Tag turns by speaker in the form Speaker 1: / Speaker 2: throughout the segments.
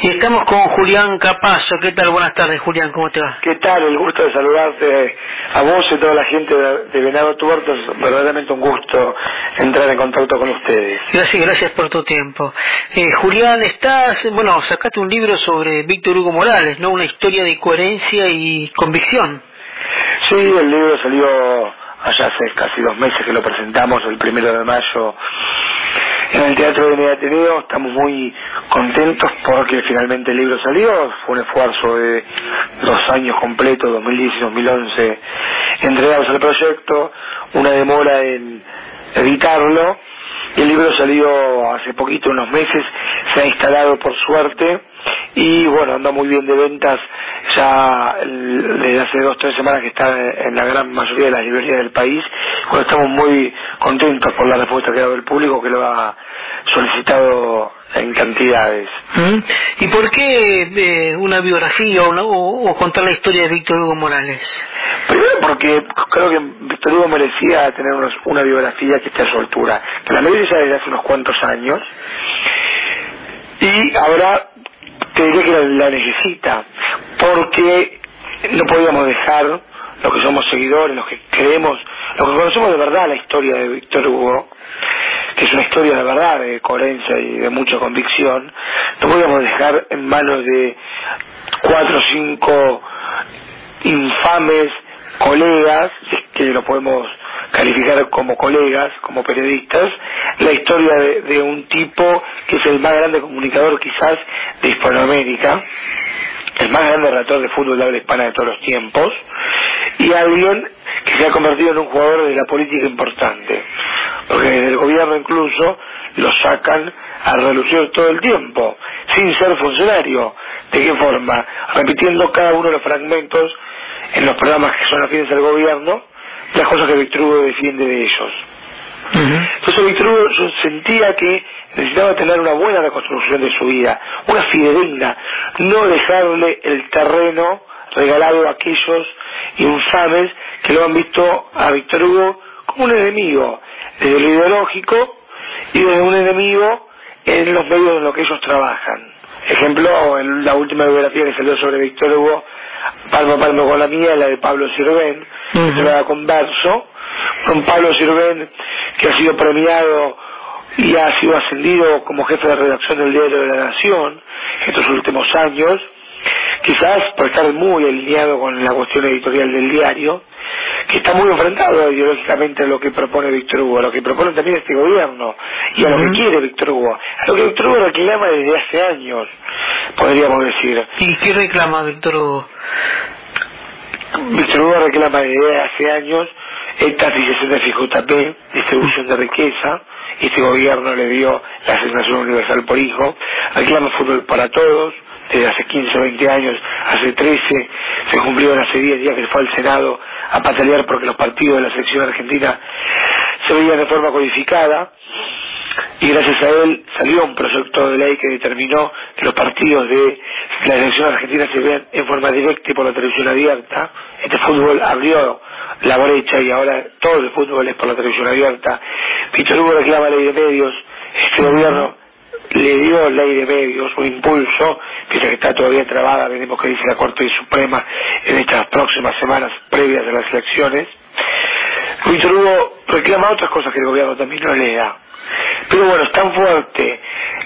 Speaker 1: Y estamos con Julián Capazo. ¿Qué tal? Buenas tardes, Julián, ¿cómo te va?
Speaker 2: ¿Qué tal? El gusto de saludarte a vos y a toda la gente de Venado Tuerto. Es verdaderamente un gusto entrar en contacto con ustedes.
Speaker 1: Gracias por tu tiempo. Julián, sacaste un libro sobre Víctor Hugo Morales, ¿no? Una historia de coherencia y convicción.
Speaker 2: Sí, el libro salió allá hace casi 2 meses que lo presentamos, el 1 de mayo, en el Teatro de Ateneo. Estamos muy contentos porque finalmente el libro salió. Fue un esfuerzo de 2 años completos, 2010 y 2011, entregados al proyecto, una demora en editarlo, y el libro salió hace poquito, unos meses, se ha instalado por suerte, y bueno, anda muy bien de ventas. Ya desde hace 2 o 3 semanas que está en la gran mayoría de las librerías del país. Bueno, estamos muy contentos por la respuesta que ha dado el público, que lo ha solicitado en cantidades.
Speaker 1: ¿Y por qué una biografía o contar la historia de Víctor Hugo Morales?
Speaker 2: Primero porque creo que Víctor Hugo merecía tener una biografía que esté a su altura, que la mayoría ya desde hace unos cuantos años, y ahora te diré que la necesita, porque no podíamos dejar, los que somos seguidores, los que creemos, los que conocemos de verdad la historia de Víctor Hugo, que es una historia de verdad, de coherencia y de mucha convicción, no podíamos dejar en manos de 4 o 5 infames colegas, que lo podemos calificar como colegas, como periodistas, la historia de un tipo que es el más grande comunicador quizás de Hispanoamérica, el más grande relator de fútbol de habla hispana de todos los tiempos, y alguien que se ha convertido en un jugador de la política importante, porque desde el gobierno incluso lo sacan a relucir todo el tiempo, sin ser funcionario. ¿De qué forma? Repitiendo cada uno de los fragmentos en los programas que son afines al gobierno, las cosas que Víctor Hugo defiende de ellos. Entonces Víctor Hugo, yo sentía que necesitaba tener una buena reconstrucción de su vida, una fidedigna, no dejarle el terreno regalado a aquellos infames que lo han visto a Víctor Hugo como un enemigo, desde lo ideológico y desde un enemigo en los medios en los que ellos trabajan. Ejemplo, en la última biografía que salió sobre Víctor Hugo, palmo a palmo con la mía, la de Pablo Sirven, que se la converso, con Pablo Sirven, que ha sido premiado y ha sido ascendido como jefe de redacción del Diario de la Nación estos últimos años, quizás por estar muy alineado con la cuestión editorial del diario, que está muy enfrentado ideológicamente a lo que propone Víctor Hugo, a lo que propone también este gobierno, y a lo que quiere Víctor Hugo, a lo que Víctor Hugo reclama desde hace años, podríamos decir.
Speaker 1: ¿Y qué reclama Víctor Hugo?
Speaker 2: Víctor Hugo reclama desde hace años estatización de FIJP, distribución de riqueza, y este gobierno le dio la asignación universal por hijo, reclama fútbol para todos, desde hace 15 o 20 años, hace 13, se cumplieron hace 10 días que fue al Senado a patalear porque los partidos de la selección argentina se veían de forma codificada, y gracias a él salió un proyecto de ley que determinó que los partidos de la selección argentina se vean en forma directa y por la televisión abierta. Este fútbol abrió la brecha y ahora todo el fútbol es por la televisión abierta. Víctor Hugo reclama ley de medios, este gobierno le dio ley de medios, un impulso, pese a que está todavía trabada, veremos qué dice la Corte Suprema en estas próximas semanas previas a las elecciones. Víctor Hugo reclama otras cosas que el gobierno también no le da. Pero bueno, es tan fuerte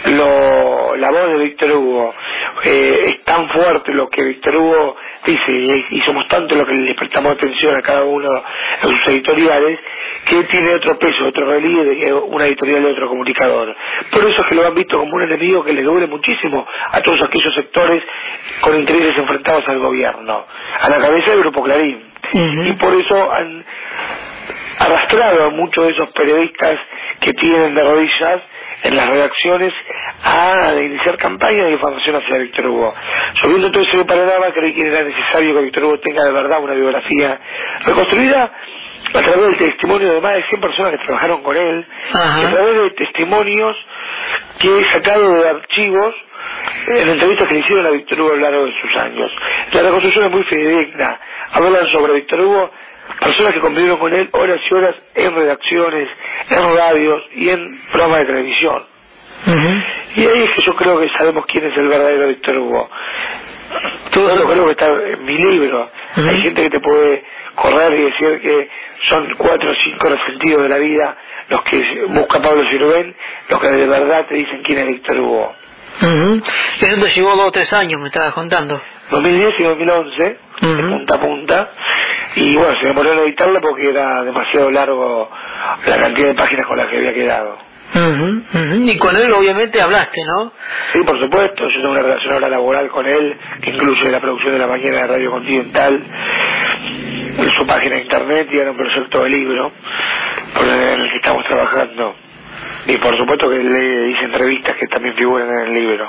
Speaker 2: la voz de Víctor Hugo, es tan fuerte lo que Víctor Hugo dice, y somos tanto los que le prestamos atención a cada uno de sus editoriales, que tiene otro peso, otro relieve, una editorial de otro comunicador. Por eso es que lo han visto como un enemigo que le duele muchísimo a todos aquellos sectores con intereses enfrentados al gobierno, a la cabeza del Grupo Clarín. Y por eso han arrastrado a muchos de esos periodistas que tienen de rodillas en las redacciones a iniciar campañas de difamación hacia Víctor Hugo. Subiendo todo ese panorama, creí que era necesario que Víctor Hugo tenga de verdad una biografía reconstruida a través del testimonio de más de 100 personas que trabajaron con él, a través de testimonios que he sacado de archivos en entrevistas que le hicieron a Víctor Hugo a lo largo de sus años. La reconstrucción es muy fidedigna. Hablan sobre Víctor Hugo personas que convivieron con él horas y horas en redacciones, en radios y en programas de televisión. Y ahí es que yo creo que sabemos quién es el verdadero Víctor Hugo. Todo lo creo que está en mi libro. Hay gente que te puede correr y decir que son 4 o 5 resentidos de la vida los que busca Pablo Sirven, los que de verdad te dicen quién es Víctor Hugo.
Speaker 1: Eso te llevó 2 o 3 años, me estabas contando.
Speaker 2: 2010 y 2011, de punta a punta, y bueno, se demoró en editarla porque era demasiado largo la cantidad de páginas con las que había quedado.
Speaker 1: Y con él obviamente hablaste, ¿no?
Speaker 2: Sí, por supuesto, yo tengo una relación ahora laboral con él, que incluye la producción de la mañana de Radio Continental, en su página de internet, y era un proyecto de libro en el que estamos trabajando. Y por supuesto que le hice entrevistas que también figuran en el libro.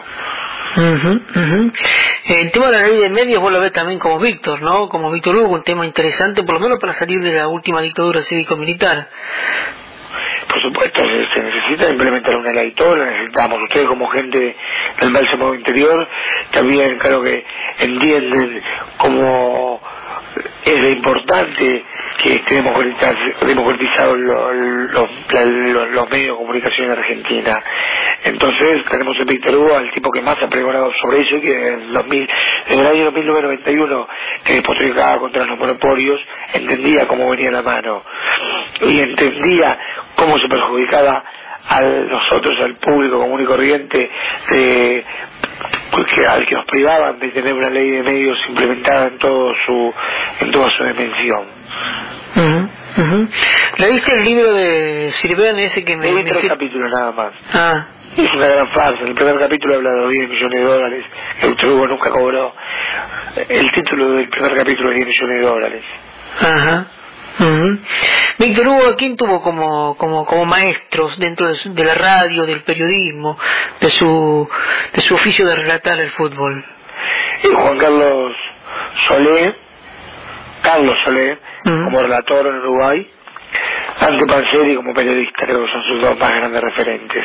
Speaker 1: El tema de la ley de medios vos lo ves también como Víctor, ¿no? Como Víctor Hugo, un tema interesante, por lo menos para salir de la última dictadura cívico-militar.
Speaker 2: Por supuesto, se necesita implementar una ley, todos la necesitamos. Ustedes como gente del Bálsamo Interior también creo que entienden cómo es de importante que esté democratizado los medios de comunicación en Argentina. Entonces tenemos en Víctor Hugo al tipo que más ha pregonado sobre eso, que en el año 1991, que despotricaba contra los monopolios, entendía cómo venía la mano y entendía cómo se perjudicaba a nosotros, al público común y corriente, porque al que nos privaban de tener una ley de medios implementada en toda su dimensión.
Speaker 1: ¿Leíste el libro de Sirven ese que me...
Speaker 2: Leí 3 capítulos nada más. Es una gran farsa. El primer capítulo habla de los $10 millones que Víctor Hugo nunca cobró. El título del primer capítulo es $10 millones.
Speaker 1: Víctor Hugo, ¿a quién tuvo como maestros dentro de la radio, del periodismo, de su oficio de relatar el fútbol?
Speaker 2: Y Juan Carlos Solé, como relator en Uruguay, Ante Panzeri como periodista, creo que son sus 2 más grandes referentes.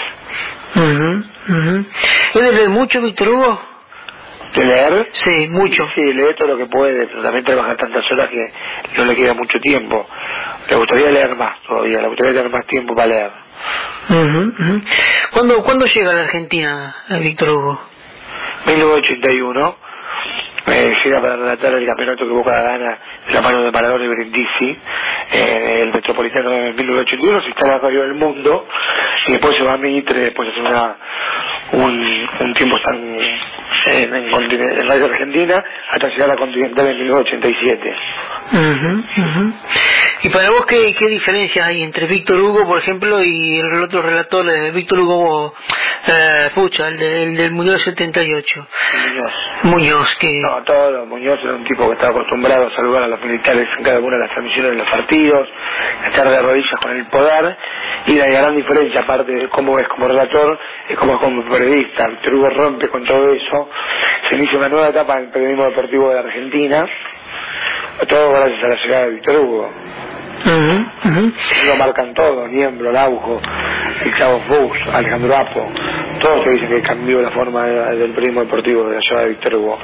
Speaker 1: ¿Él lee mucho, Víctor Hugo?
Speaker 2: ¿De leer?
Speaker 1: Sí, mucho.
Speaker 2: Sí, lee todo lo que puede, pero también trabaja tantas horas que no le queda mucho tiempo. Le gustaría leer más todavía, le gustaría tener más tiempo para leer.
Speaker 1: ¿Cuándo llega a la Argentina, Víctor Hugo?
Speaker 2: 1981. Llega para relatar el campeonato que Boca gana de la mano de Maradona y Brindisi, el Metropolitano de 1981, se instala Radio del Mundo, y después se va a Mitre, después hace un tiempo en Radio Argentina, hasta llegar a Continental en 1987.
Speaker 1: ¿Y para vos qué diferencias hay entre Víctor Hugo, por ejemplo, y el otro relator, Víctor Hugo el del Mundial 78? Muñoz, que...
Speaker 2: No, Muñoz era un tipo que estaba acostumbrado a saludar a los militares en cada una de las transmisiones de los partidos, a estar de rodillas con el poder, y la gran diferencia, aparte de cómo es como relator, es como periodista. Víctor Hugo rompe con todo eso, se inicia una nueva etapa en el periodismo deportivo de la Argentina, todo gracias a la llegada de Víctor Hugo. Lo marcan todos, Niembro, Laujo, el Chavo Fuchs, Alejandro Apo, todos te dicen que cambió la forma del periodismo deportivo de la llegada de Víctor Hugo.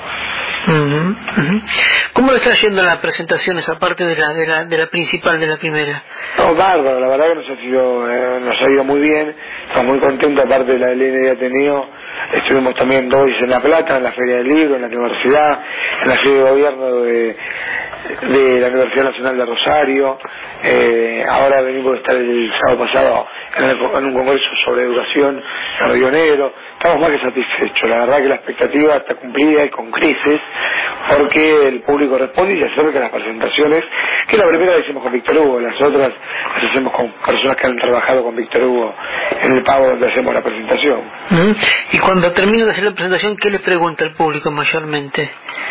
Speaker 1: ¿Cómo le está yendo las presentaciones aparte de la principal, de la primera?
Speaker 2: No, bárbaro, la verdad que nos ha ido muy bien, estamos muy contentos, aparte de la LN de Ateneo, estuvimos también 2 veces en La Plata, en la Feria del Libro, en la universidad, en la sede de gobierno de la Universidad Nacional de Rosario. Ahora venimos a estar el sábado pasado en un congreso sobre educación en Río Negro. Estamos más que satisfechos, la verdad que la expectativa está cumplida y con creces, porque el público responde y se acerca a las presentaciones, que la primera la hicimos con Víctor Hugo, las otras las hacemos con personas que han trabajado con Víctor Hugo en el pago donde hacemos la presentación.
Speaker 1: Y cuando termina de hacer la presentación, ¿qué le pregunta al público mayormente?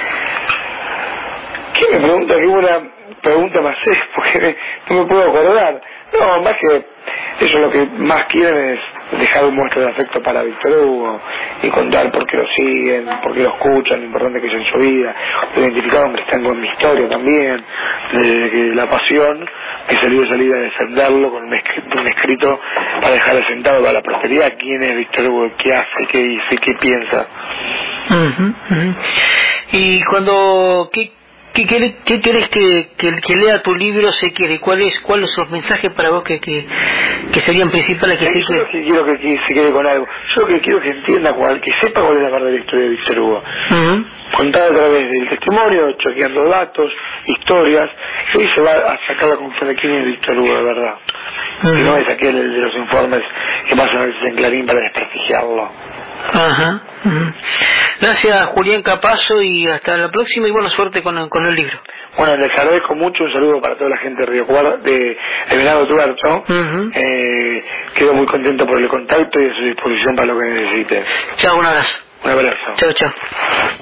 Speaker 2: ¿Qué me pregunta? Qué buena pregunta más es, porque no me puedo acordar. No, más que eso, lo que más quieren es dejar un muestra de afecto para Víctor Hugo y contar por qué lo siguen, por qué lo escuchan, lo importante que es en su vida. Lo identificaron que están con mi historia también, de la pasión que salir a defenderlo con un escrito para dejar asentado para la prosperidad quién es Víctor Hugo, qué hace, qué dice, qué piensa.
Speaker 1: Y cuando... ¿Qué querés que el que lea tu libro se quiere? ¿Cuáles son los mensajes para vos que serían principales que se quiere?
Speaker 2: Yo quiero que se quede con algo. Yo lo que quiero que entienda, que sepa cuál es la verdadera historia de Víctor Hugo. Contada a través del testimonio, choqueando datos, historias, y hoy se va a sacar la conclusión de quién es Víctor Hugo de verdad. Que no es aquel de los informes que pasan a veces en Clarín para desprestigiarlo.
Speaker 1: Ajá. Gracias, Julián Capazo, y hasta la próxima, y buena suerte con el libro.
Speaker 2: Bueno, les agradezco mucho, un saludo para toda la gente de Río Cuarto, de Venado Tuerto. Quedo muy contento por el contacto y a su disposición para lo que necesiten.
Speaker 1: Chao, un abrazo.
Speaker 2: Un abrazo.
Speaker 1: Chao.